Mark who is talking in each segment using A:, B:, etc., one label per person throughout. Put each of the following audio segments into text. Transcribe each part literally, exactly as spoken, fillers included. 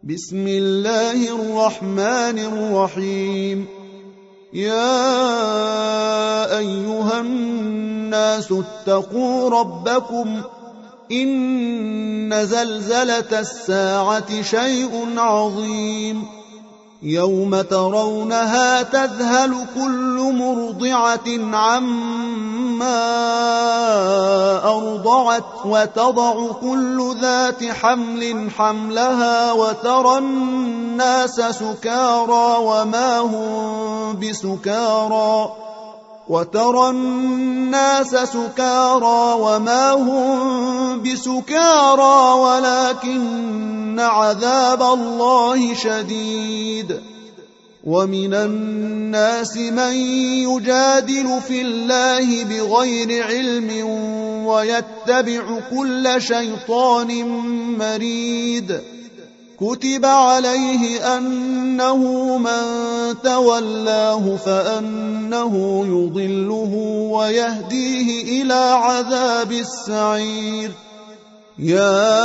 A: بسم الله الرحمن الرحيم. يا أيها الناس اتقوا ربكم إن زلزلة الساعة شيء عظيم يوم ترونها تذهل كل مرضعة عما أرضعت وتضع كل ذات حمل حملها وترى الناس سكارى وما هم بسكارى وترى الناس سكارى وما هم بسكارى ولكن عذاب الله شديد. ومن الناس من يجادل في الله بغير علم ويتبع كل شيطان مريد. كتب عليه أنه من تولاه فأنه يضله ويهديه إلى عذاب السعير. يا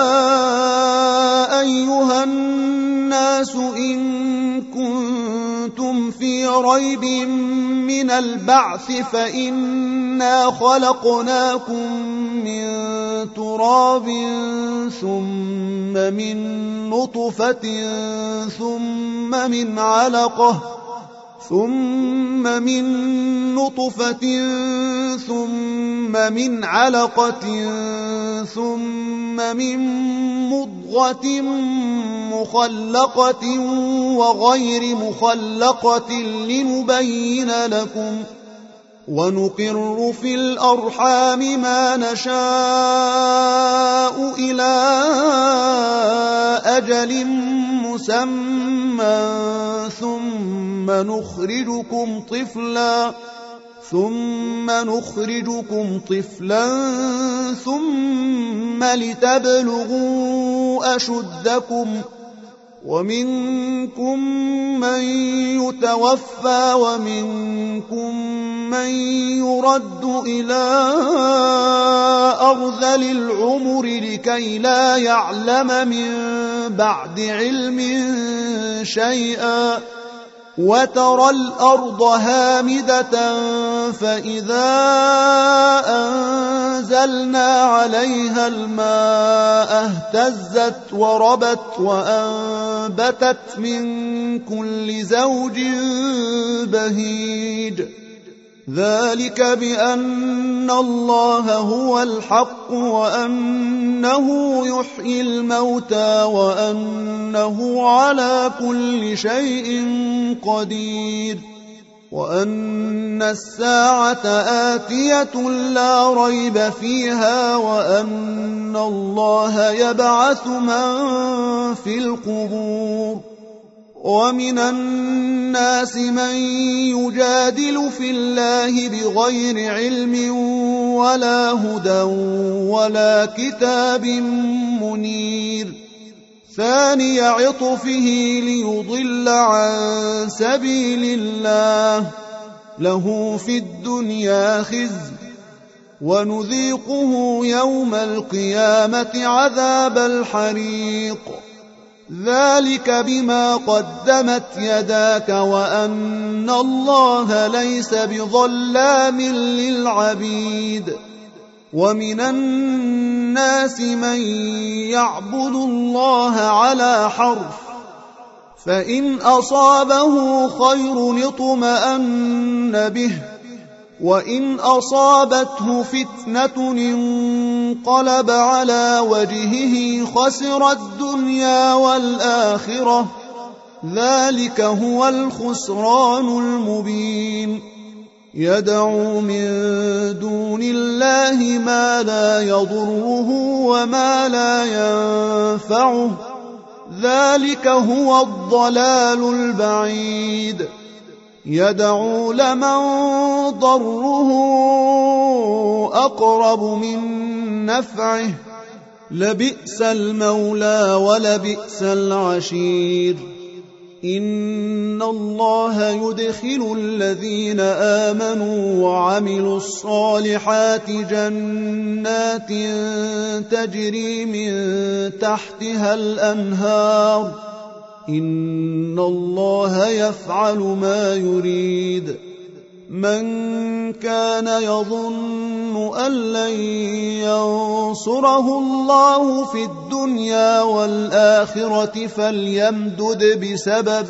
A: أيها الناس إن كنتم في ريب من البعث فإنا خلقناكم من تراب ثم من نطفة ثم من علقة ثم من نطفة ثم من علقة ثم من مضغة مخلقة وغير مخلقة لنبين لكم ونقر في الأرحام ما نشاء إلى أجل مسمى ثم نخرجكم طفلا ثم نخرجكم طفلا ثم لتبلغوا أشدكم ومنكم من يتوفى ومنكم من يرد إلى أرذل العمر لكي لا يعلم من بعد علم شيئا. وترى الأرض هامدة فإذا أنزلنا عليها الماء اهتزت وربت وأنبتت من كل زوج بهيج. ذلك بأن الله هو الحق وأنه يحيي الموتى وأنه على كل شيء قدير وأن الساعة آتية لا ريب فيها وأن الله يبعث من في القبور. ومن الناس من يجادل في الله بغير علم ولا هدى ولا كتاب منير. ثاني عطفه ليضل عن سبيل الله له في الدنيا خزي ونذيقه يوم القيامة عذاب الحريق. ذلك بما قدمت يداك وأن الله ليس بظلام للعبيد. ومن الناس من يعبد الله على حرف فإن أصابه خير اطمأن به وإن أصابته فتنة انقلب على وجهه خسر الدنيا والآخرة. ذلك هو الخسران المبين. يدعو من دون الله ما لا يضره وما لا ينفعه. ذلك هو الضلال البعيد. يدعو لمن ضره أقرب من نفعه لبئس المولى ولبئس العشير. إن الله يدخل الذين آمنوا وعملوا الصالحات جنات تجري من تحتها الأنهار إن الله يفعل ما يريد من كان يظن أن لن ينصره الله في الدنيا والآخرة فليمدد بسبب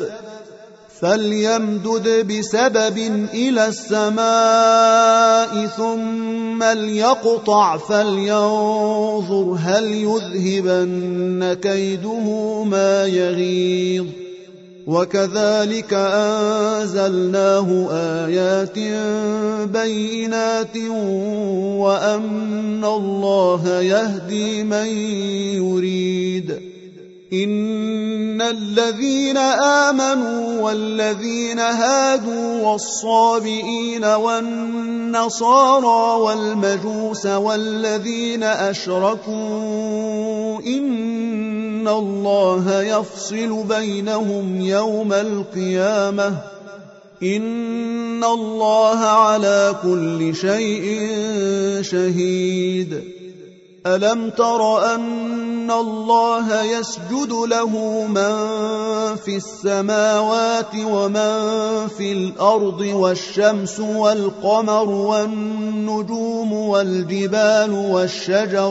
A: فليمدد بسبب إلى السماء ثم ليقطع فلينظر هل يذهبن كيده ما يغيظ وكذلك أنزلناه آيات بينات وأن الله يهدي من يريد إن الذين آمنوا والذين هادوا والصابئين والنصارى والمجوس والذين أشركوا إن الله يفصل بينهم يوم القيامة إن الله على كل شيء شهيد ألم تر أن الله يسجد له من في السماوات ومن في الأرض والشمس والقمر والنجوم والجبال والشجر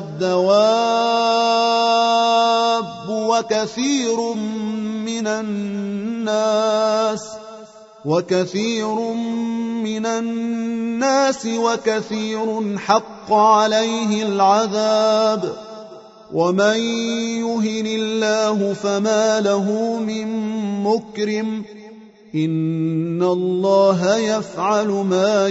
A: والدواب وكثير من الناس وكثير من الناس وكثير حق عليه العذاب ومن يهن الله فما له من مكرم إن الله يفعل ما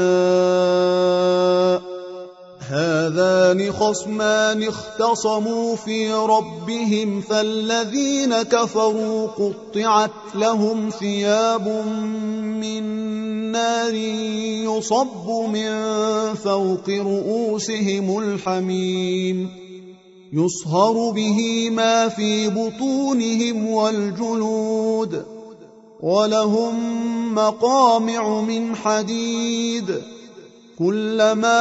A: يشاء هذان خصمان اختصموا في ربهم فالذين كفروا قطعت لهم ثياب من نار يصب من فوق رؤوسهم الحميم يصهر به ما في بطونهم والجلود ولهم مقامع من حديد كلما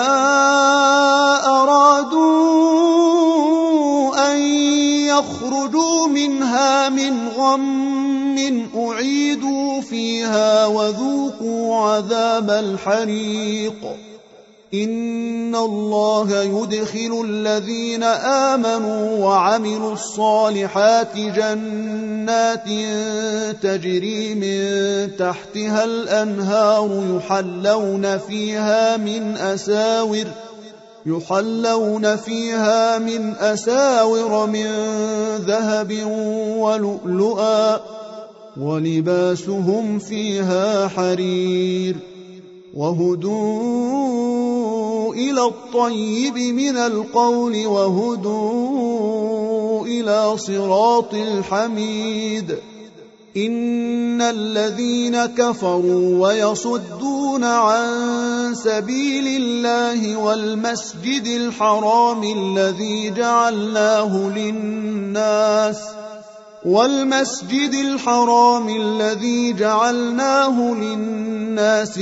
A: أرادوا أن يخرجوا منها من غم أعيدوا فيها وذوقوا عذاب الحريق إن الله يدخل الذين آمنوا وعملوا الصالحات جنات تجري من تحتها الأنهار يحلون فيها من أساور يحلون فيها من أساور من ذهب ولؤلؤا ولباسهم فيها حرير وهدوا إلى الطيب من القول وهدوا إلى صراط الحميد إن الذين كفروا ويصدون عن سبيل الله والمسجد الحرام الذي جعلناه للناس والمسجد الحرام الذي جعلناه للناس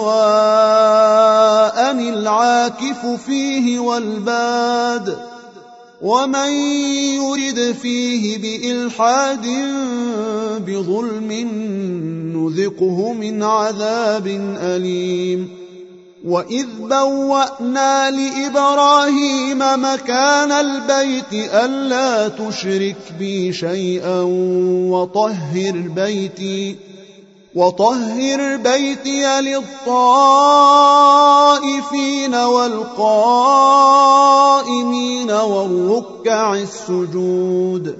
A: سواء العاكف فيه والباد ومن يرد فيه بإلحاد بظلم نذقه من عذاب أليم وإذ بوأنا لإبراهيم مكان البيت ألا تشرك بي شيئا وطهر بيتي وطهر بيتي للطائفين والقائمين والركع السجود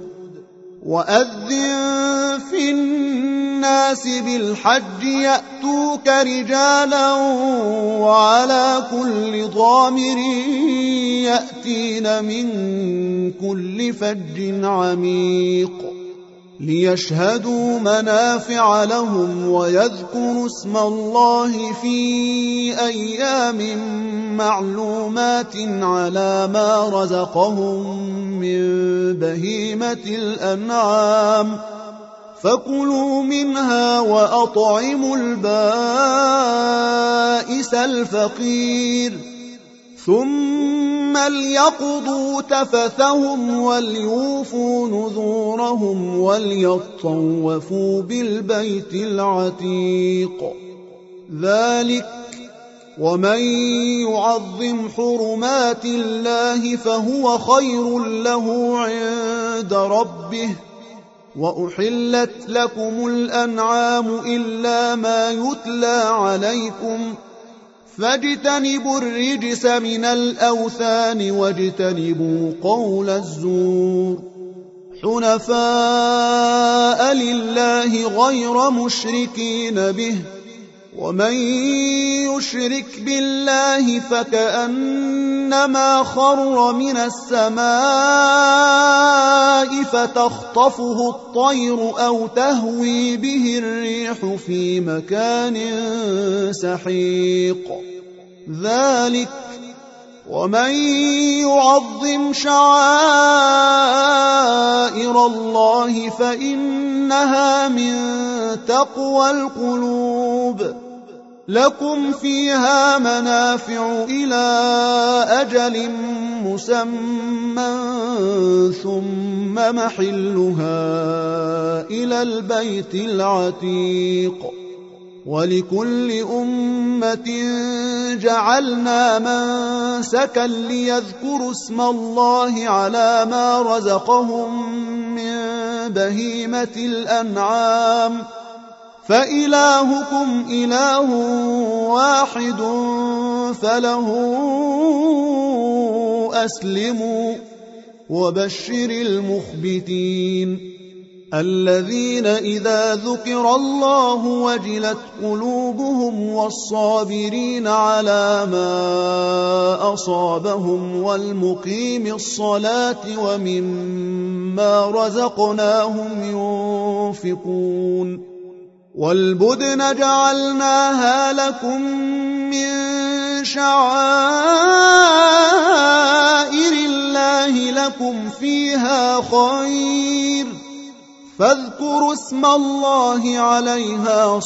A: وأذن في الناس بالحج يأتوك رجالا وعلى كل ضامر يأتين من كل فج عميق ليشهدوا منافع لهم ويذكروا اسم الله في أيام معلومات على ما رزقهم من بهيمة الأنعام فكلوا منها وأطعموا البائس الفقير ثم ليقضوا تفثهم وليوفوا نذورهم وليطوفوا بالبيت العتيق. ذلك ومن يعظم حرمات الله فهو خير له عند ربه. وأحلت لكم الأنعام إلا ما يتلى عليكم فاجتنبوا الرجس من الأوثان واجتنبوا قول الزور حنفاء لله غير مشركين به ومن يشرك بالله فكأنما خر من السماء فتخطفه الطير أو تهوي به الريح في مكان سحيق. ذلك ومن يعظم شعائر الله فإنها من تقوى القلوب. لكم فيها منافع إلى أجل مسمى ثم محلها إلى البيت العتيق. ولكل أمة جعلنا منسكا ليذكروا اسم الله على ما رزقهم من بهيمة الأنعام فإلهكم إله واحد فله أسلموا. وبشر المخبتين الذين إذا ذكر الله وجلت قلوبهم والصابرين على ما أصابهم والمقيم الصلاة ومما رزقناهم ينفقون. والبدن جعلناها لكم من شعائر الله لكم فيها خير فاذكروا اسم الله عليها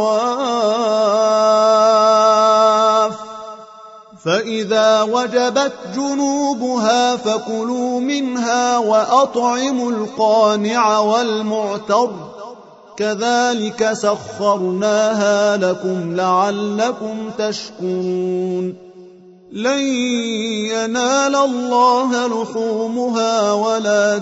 A: صواف. فإذا وجبت جنوبها فكلوا منها وأطعموا القانع والمعتر كذلك سخرناها لكم لعلكم تشكرون. لن ينال الله لحومها ولا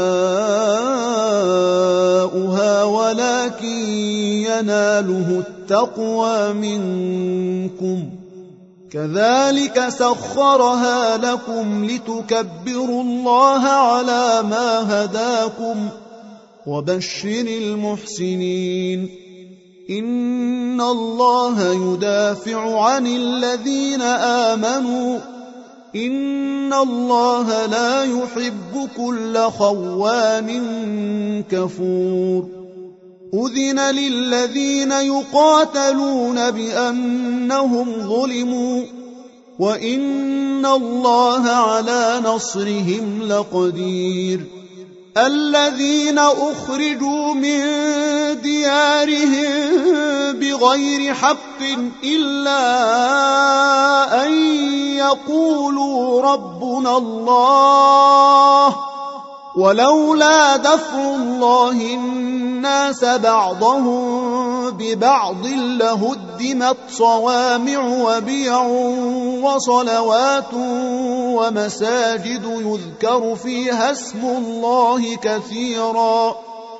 A: دماؤها ولكن يناله التقوى منكم. كذلك سخرها لكم لتكبروا الله على ما هداكم. وبشر المحسنين إن الله يدافع عن الذين آمنوا إن الله لا يحب كل خوان كفور. أذن للذين يقاتلون بأنهم ظلموا وإن الله على نصرهم لقدير. الذين أخرجوا من ديارهم بغير حق إلا أن يقولوا ربنا الله ولولا دفع الله الناس بعضهم ببعض لهدمت صوامع وبيع وصلوات ومساجد يذكر فيها اسم الله كثيرا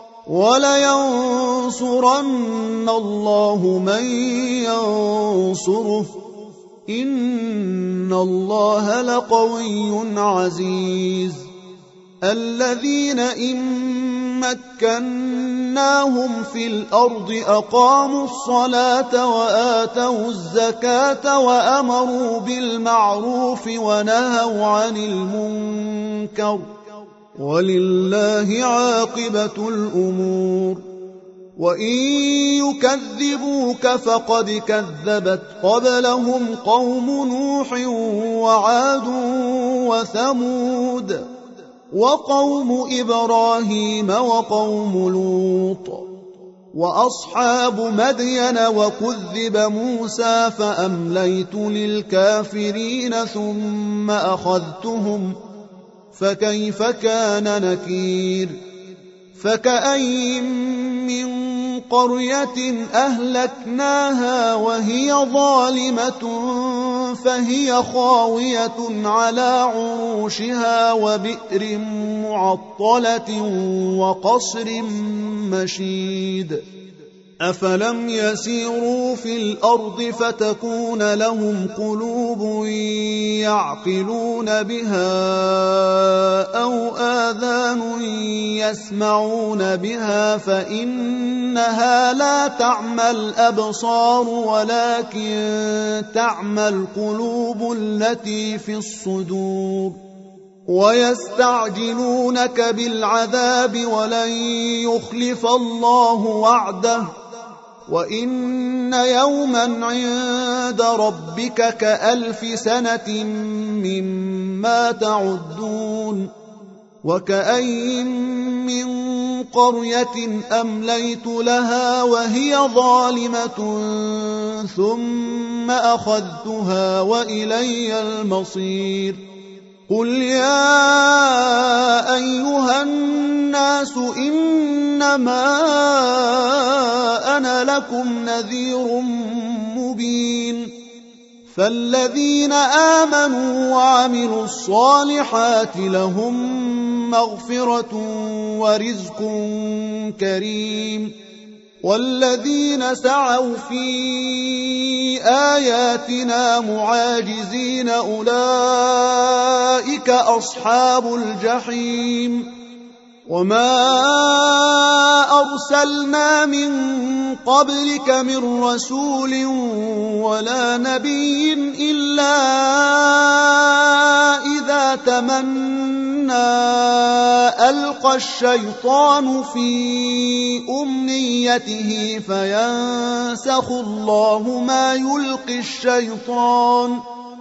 A: ولينصرن الله من ينصره إن الله لقوي عزيز. الذين إن مكناهم في الأرض أقاموا الصلاة وآتوا الزكاة وأمروا بالمعروف ونهوا عن المنكر ولله عاقبة الأمور. وإن يكذبوك فقد كذبت قبلهم قوم نوح وعاد وثمود وقوم إبراهيم وقوم لوط وأصحاب مدين وكذب موسى فأمليت للكافرين ثم أخذتهم فكيف كان نكير فكأي من قرية أهلكناها وهي ظالمة فهي خاوية على عروشها وبئر معطلة وقصر مشيد أفلم يسيروا في الأرض فتكون لهم قلوب يعقلون بها أو آذان يسمعون بها فإنها لا تعمى الأبصار ولكن تعمى القلوب التي في الصدور ويستعجلونك بالعذاب ولن يخلف الله وعده وإن يوما عند ربك كألف سنة مما تعدون وكأي من قرية أمليت لها وهي ظالمة ثم أخذتها وإلي المصير قل يا أيها الناس إنما أنا لكم نذير مبين فالذين آمنوا وعملوا الصالحات لهم مغفرة ورزق كريم والذين سعوا في آياتنا معاجزين أولئك أصحاب الجحيم وما أرسلنا من قبلك من رسول ولا نبي إلا إذا تمنى ألقى الشيطان في أمنيته فينسخ الله ما يلقي الشيطان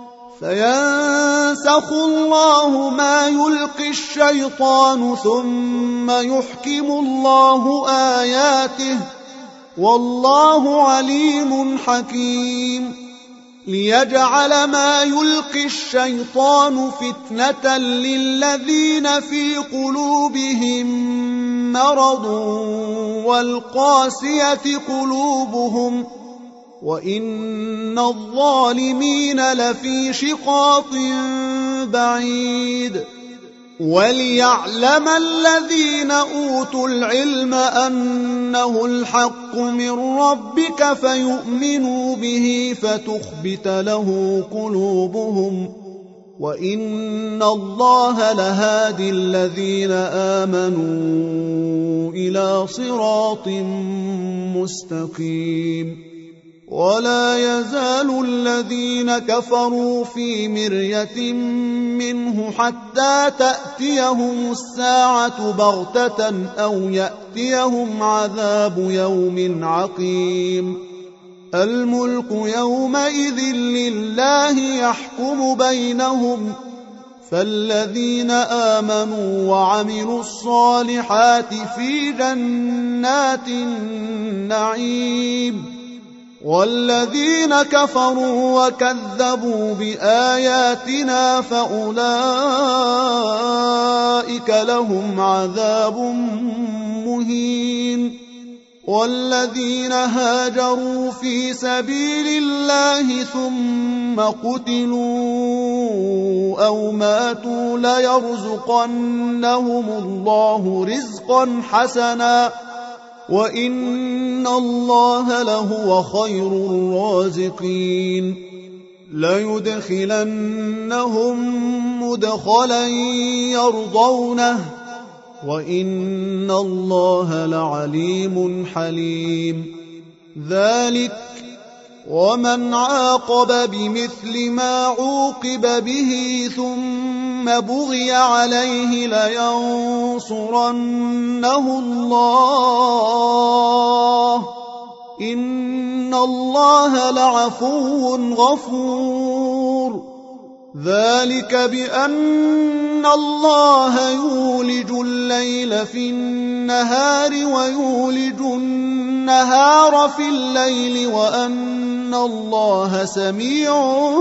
A: فينسخ الله ما يلقي الشيطان ثم يحكم الله آياته والله عليم حكيم ليجعل ما يلقي الشيطان فتنة للذين في قلوبهم مرض والقاسية قلوبهم وإن الظالمين لفي شقاق بعيد وليعلم الذين أوتوا العلم أنه الحق من ربك فيؤمنوا به فتخبت له قلوبهم وإن الله لهادي الذين آمنوا إلى صراط مستقيم ولا يزال الذين كفروا في مرية منه حتى تأتيهم الساعة بغتة أو يأتيهم عذاب يوم عقيم الملك يومئذ لله يحكم بينهم فالذين آمنوا وعملوا الصالحات في جنات النعيم والذين كفروا وكذبوا بآياتنا فأولئك لهم عذاب مهين والذين هاجروا في سبيل الله ثم قتلوا أو ماتوا ليرزقنهم الله رزقا حسنا وإن الله لهو خير الرازقين ليدخلنهم مدخلا يرضونه وإن الله لعليم حليم ذلك ومن عاقب بمثل ما عوقب به ثم بغي عليه لينصرنه الله إن الله لعفو غفور ذلك بأن الله يولج الليل في النهار ويولج النهار في الليل وأن الله سميع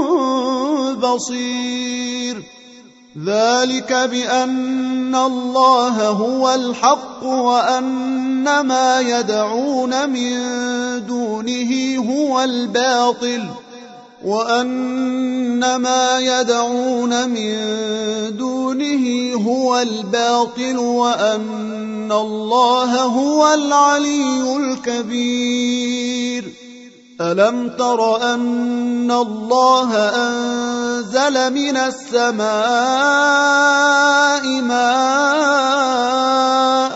A: بصير ذلك بأن الله هو الحق وأن ما يدعون من دونه هو الباطل وأن ما يدعون من دونه هو الباطل وأن الله هو العلي الكبير ألم تر أن الله أنزل من السماء ماء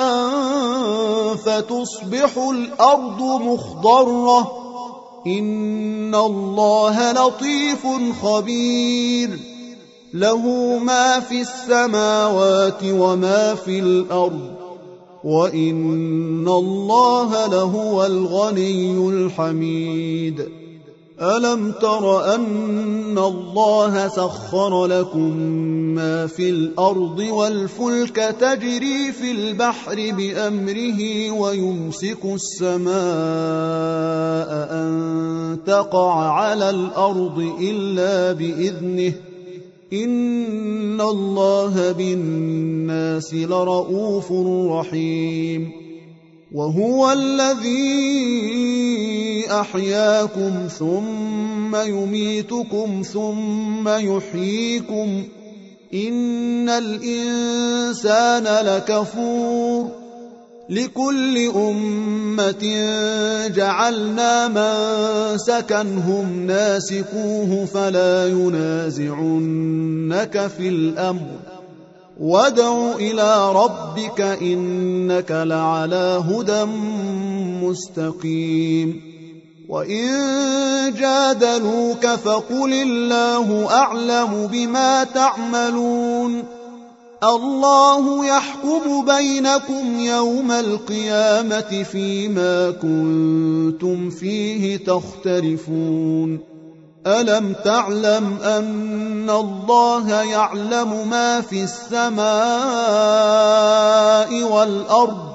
A: فتصبح الأرض مخضرة إن الله لطيف خبير له ما في السماوات وما في الأرض وإن الله لهو الغني الحميد ألم تر أن الله سخر لكم ما في الأرض والفلك تجري في البحر بأمره ويمسك السماء أن تقع على الأرض إلا بإذنه إن الله بالناس لرؤوف رحيم وهو الذي أحياكم ثم يميتكم ثم يحييكم إن الإنسان لكفور لكل أمة جعلنا منسكا هم ناسكوه فلا ينازعنك في الأمر وادع إلى ربك إنك لعلى هدى مستقيم وإن جادلوك فقل الله أعلم بما تعملون الله يحكم بينكم يوم القيامة فيما كنتم فيه تختلفون ألم تعلم أن الله يعلم ما في السماء والأرض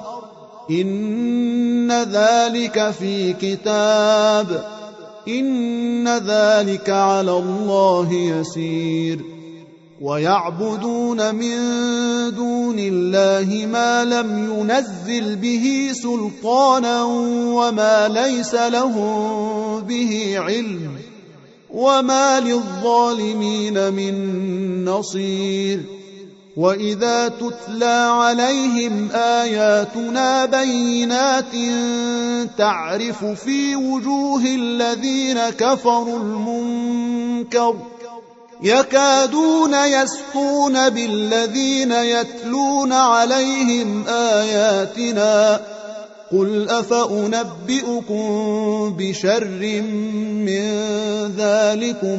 A: إن ذلك في كتاب إن ذلك على الله يسير ويعبدون من دون الله ما لم ينزل به سلطانا وما ليس لهم به علم وما للظالمين من نصير وإذا تتلى عليهم آياتنا بينات تعرف في وجوه الذين كفروا المنكر يكادون يسطون بالذين يتلون عليهم آياتنا قل أفأنبئكم بشر من ذلكم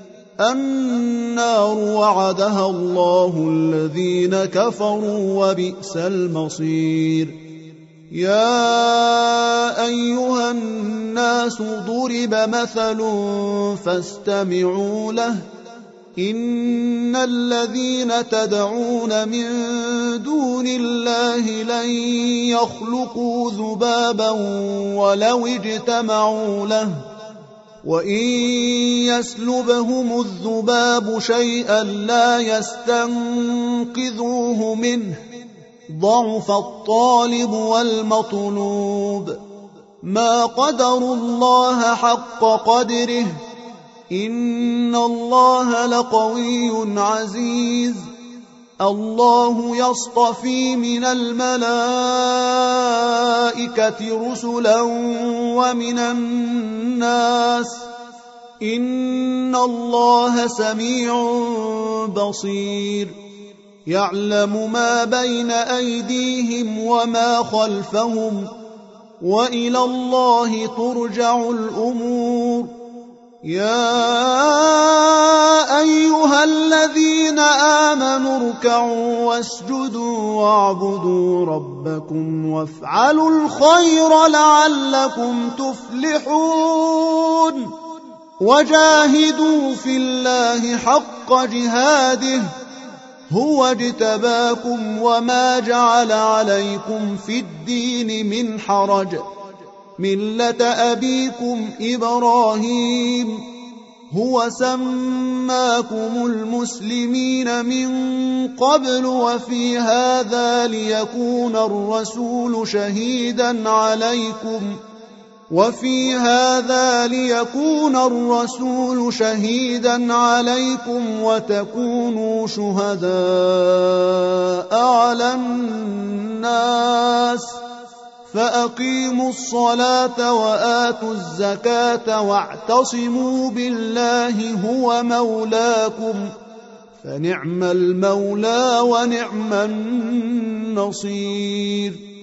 A: النار وعدها الله الذين كفروا وبئس المصير يا أيها الناس ضرب مثل فاستمعوا له إن الذين تدعون من دون الله لن يخلقوا ذبابا ولو اجتمعوا له وإن يسلبهم الذباب شيئا لا يستنقذوه منه ضعف الطالب والمطلوب ما قدروا الله حق قدره إن الله لقوي عزيز الله يصطفي من الملائكة رسلا ومن الناس إن الله سميع بصير يعلم ما بين أيديهم وما خلفهم وإلى الله ترجع الأمور يا أيها الذين آمنوا اركعوا واسجدوا واعبدوا ربكم وافعلوا الخير لعلكم تفلحون وجاهدوا في الله حق جهاده هو اجتباكم وما جعل عليكم في الدين من حرج ملة أبيكم إبراهيم هو سماكم المسلمين من قبل وفي هذا ليكون الرسول شهيدا عليكم وفي هذا ليكون الرسول شهيدا عليكم وتكونوا شهداء على الناس فأقيموا الصلاة وآتوا الزكاة واعتصموا بالله هو مولاكم فنعم المولى ونعم النصير